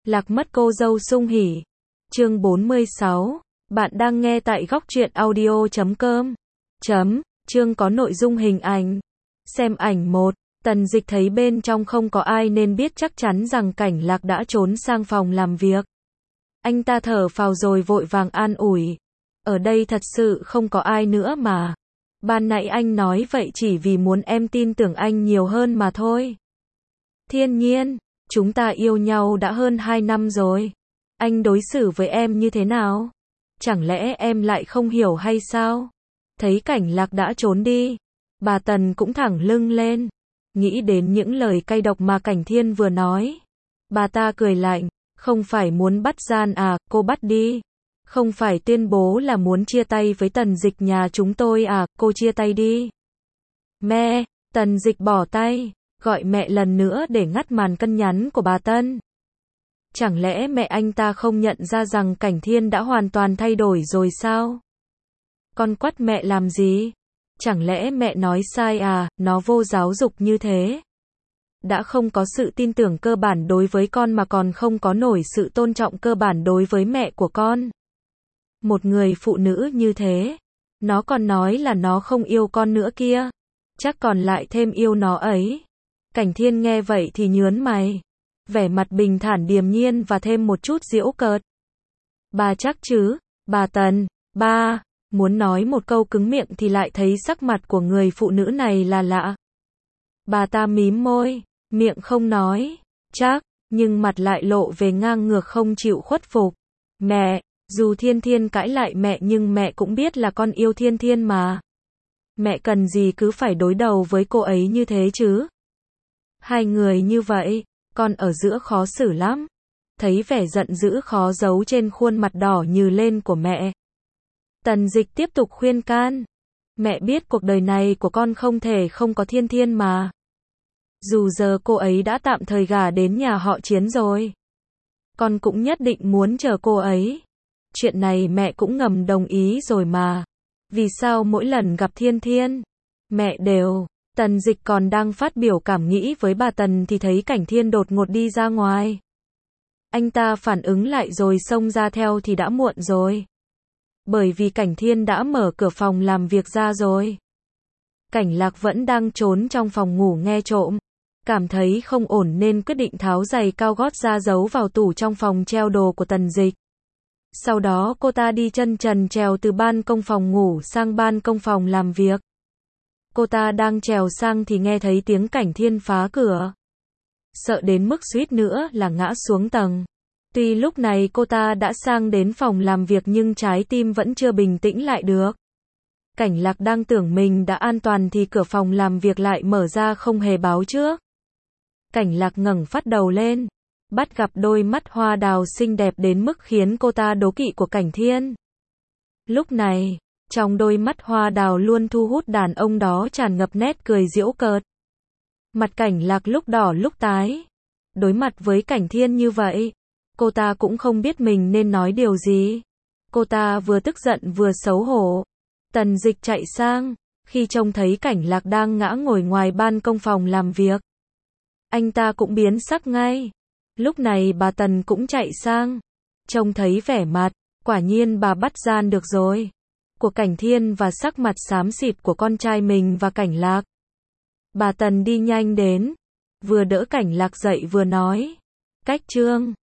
Lạc mất cô dâu sung hỉ. Chương 46. Bạn đang nghe tại góc truyện audio.com. Chương có nội dung hình ảnh. Xem ảnh 1. Tần Dịch thấy bên trong không có ai nên biết chắc chắn rằng Cảnh Lạc đã trốn sang phòng làm việc. Anh ta thở phào rồi vội vàng an ủi. Ở đây thật sự không có ai nữa mà. Ban nãy anh nói vậy chỉ vì muốn em tin tưởng anh nhiều hơn mà thôi. Thiên Nhiên, chúng ta yêu nhau đã hơn 2 năm rồi. Anh đối xử với em như thế nào? Chẳng lẽ em lại không hiểu hay sao? Thấy Cảnh Lạc đã trốn đi, bà Tần cũng thẳng lưng lên. Nghĩ đến những lời cay độc mà Cảnh Thiên vừa nói. Bà ta cười lạnh, không phải muốn bắt gian à, cô bắt đi. Không phải tuyên bố là muốn chia tay với Tần Dịch nhà chúng tôi à, cô chia tay đi. Mẹ, Tần Dịch bỏ tay, gọi mẹ lần nữa để ngắt màn cân nhắn của bà Tân. Chẳng lẽ mẹ anh ta không nhận ra rằng Cảnh Thiên đã hoàn toàn thay đổi rồi sao? Con quát mẹ làm gì? Chẳng lẽ mẹ nói sai à, nó vô giáo dục như thế. Đã không có sự tin tưởng cơ bản đối với con mà còn không có nổi sự tôn trọng cơ bản đối với mẹ của con. Một người phụ nữ như thế, nó còn nói là nó không yêu con nữa kia. Chắc còn lại thêm yêu nó ấy. Cảnh Thiên nghe vậy thì nhướng mày. Vẻ mặt bình thản điềm nhiên và thêm một chút giễu cợt. Bà chắc chứ, bà Tần, ba, muốn nói một câu cứng miệng thì lại thấy sắc mặt của người phụ nữ này là lạ. Bà ta mím môi, miệng không nói, chắc, nhưng mặt lại lộ về ngang ngược không chịu khuất phục. Mẹ, dù Thiên Thiên cãi lại mẹ nhưng mẹ cũng biết là con yêu Thiên Thiên mà. Mẹ cần gì cứ phải đối đầu với cô ấy như thế chứ? Hai người như vậy, con ở giữa khó xử lắm. Thấy vẻ giận dữ khó giấu trên khuôn mặt đỏ như lên của mẹ. Tần Dịch tiếp tục khuyên can. Mẹ biết cuộc đời này của con không thể không có Thiên Thiên mà. Dù giờ cô ấy đã tạm thời gả đến nhà họ Chiến rồi. Con cũng nhất định muốn chờ cô ấy. Chuyện này mẹ cũng ngầm đồng ý rồi mà. Vì sao mỗi lần gặp Thiên Thiên, mẹ đều... Tần Dịch còn đang phát biểu cảm nghĩ với bà Tần thì thấy Cảnh Thiên đột ngột đi ra ngoài. Anh ta phản ứng lại rồi xông ra theo thì đã muộn rồi. Bởi vì Cảnh Thiên đã mở cửa phòng làm việc ra rồi. Cảnh Lạc vẫn đang trốn trong phòng ngủ nghe trộm. Cảm thấy không ổn nên quyết định tháo giày cao gót ra giấu vào tủ trong phòng treo đồ của Tần Dịch. Sau đó cô ta đi chân trần trèo từ ban công phòng ngủ sang ban công phòng làm việc. Cô ta đang trèo sang thì nghe thấy tiếng Cảnh Thiên phá cửa. Sợ đến mức suýt nữa là ngã xuống tầng. Tuy lúc này cô ta đã sang đến phòng làm việc nhưng trái tim vẫn chưa bình tĩnh lại được. Cảnh Lạc đang tưởng mình đã an toàn thì cửa phòng làm việc lại mở ra không hề báo trước. Cảnh Lạc ngẩng phát đầu lên, bắt gặp đôi mắt hoa đào xinh đẹp đến mức khiến cô ta đố kỵ của Cảnh Thiên. Lúc này, trong đôi mắt hoa đào luôn thu hút đàn ông đó tràn ngập nét cười giễu cợt. Mặt Cảnh Lạc lúc đỏ lúc tái. Đối mặt với Cảnh Thiên như vậy, cô ta cũng không biết mình nên nói điều gì. Cô ta vừa tức giận vừa xấu hổ. Tần Dịch chạy sang, khi trông thấy Cảnh Lạc đang ngã ngồi ngoài ban công phòng làm việc. Anh ta cũng biến sắc ngay. Lúc này bà Tần cũng chạy sang. Trông thấy vẻ mặt, quả nhiên bà bắt gian được rồi. Của Cảnh Thiên và sắc mặt xám xịt của con trai mình và Cảnh Lạc. Bà Tần đi nhanh đến, vừa đỡ Cảnh Lạc dậy vừa nói. Cách Trương,